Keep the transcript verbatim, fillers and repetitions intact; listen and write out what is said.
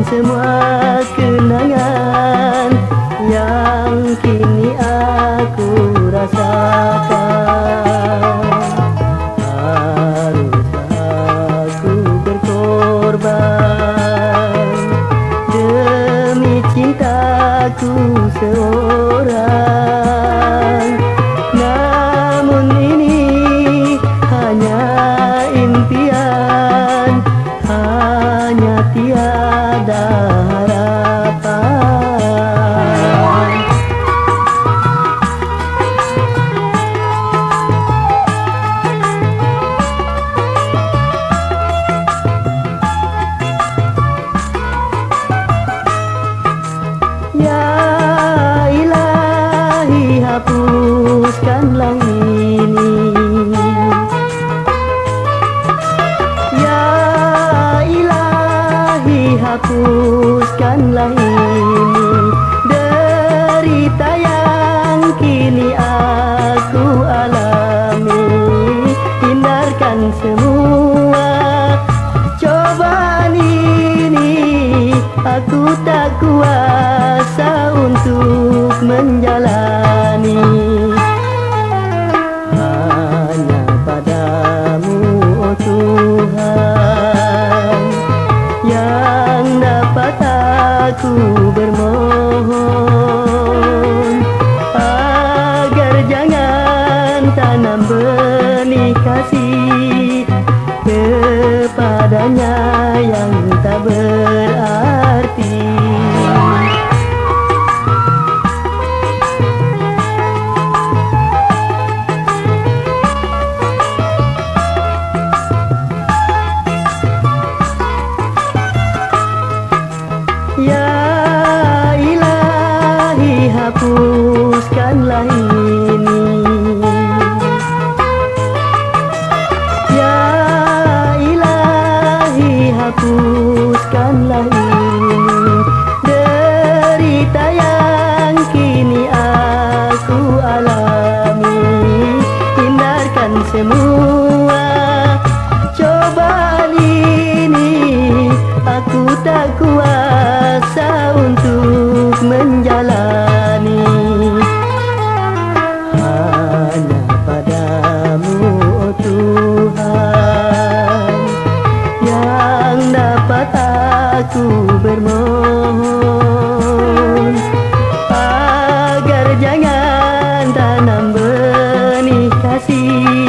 semua kenangan yang kini aku rasakan. Haruskah aku berkorban demi cintaku seorang? Namun ini hanya impian, hanya tiada harapan. Ya Ilahi, hapuskanlah ini. Ya Ilahi, hapuskanlah ini derita yang kini aku alami. Hindarkan semua cobaan ini, aku tak kuasa untuk menjalani. Hanya padamu, oh Tuhan, yang dapat aku bermohon, agar jangan tanam benih kasih kepadanya yang tak berarti. Ya Ilahi, hapuskanlah ini. Ya Ilahi, hapuskanlah ini derita yang kini aku alami. Hindarkan semua cobaan ini, aku tak kuasa untuk menjalani. Hanya padamu, oh Tuhan, yang dapat aku bermohon, agar jangan tanam benih kasih